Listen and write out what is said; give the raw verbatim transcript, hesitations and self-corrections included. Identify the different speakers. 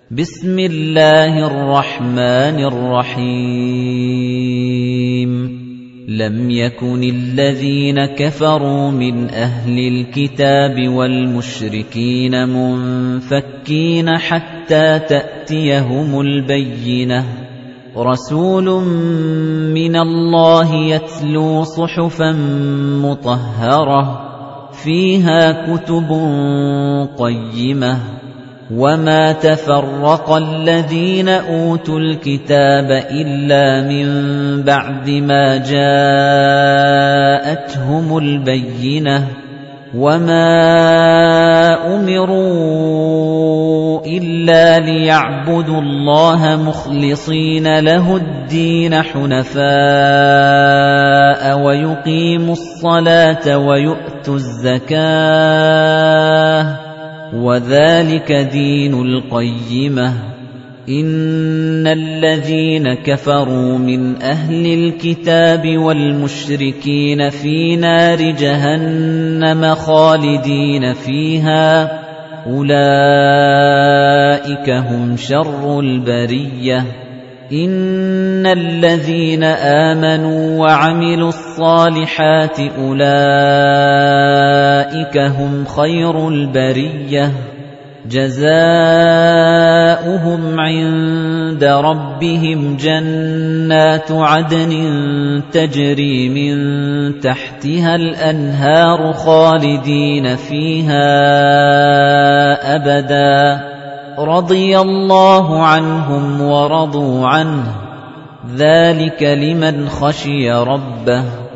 Speaker 1: بسم الله الرحمن الرحيم لم يكن الذين كفروا من أهل الكتاب والمشركين منفكين حتى تأتيهم البينة رسول من الله يتلو صحفا مطهرة فيها كتب قيمة وما تفرق الذين أوتوا الكتاب إلا من بعد ما جاءتهم البينة وما أمروا إلا ليعبدوا الله مخلصين له الدين حنفاء ويقيموا الصلاة ويؤتوا الزكاة وَذَلِكَ دِينُ الْقَيِّمَةِ إِنَّ الَّذِينَ كَفَرُوا مِنْ أَهْلِ الْكِتَابِ وَالْمُشْرِكِينَ فِي نَارِ جَهَنَّمَ خَالِدِينَ فِيهَا أُولَئِكَ هُمْ شَرُّ الْبَرِيَّةِ إِنَّ الَّذِينَ آمَنُوا وَعَمِلُوا الصَّالِحَاتِ أُولَئِكَ هُمْ خَيْرُ الْبَرِيَّةِ جَزَاؤُهُمْ عِندَ رَبِّهِمْ جَنَّاتُ عَدْنٍ تَجْرِي مِن تَحْتِهَا الْأَنْهَارُ خَالِدِينَ فِيهَا أَبَدًا رَضِيَ اللَّهُ عَنْهُمْ وَرَضُوا عَنْهُ ذَلِكَ لِمَنْ خَشِيَ رَبَّهُ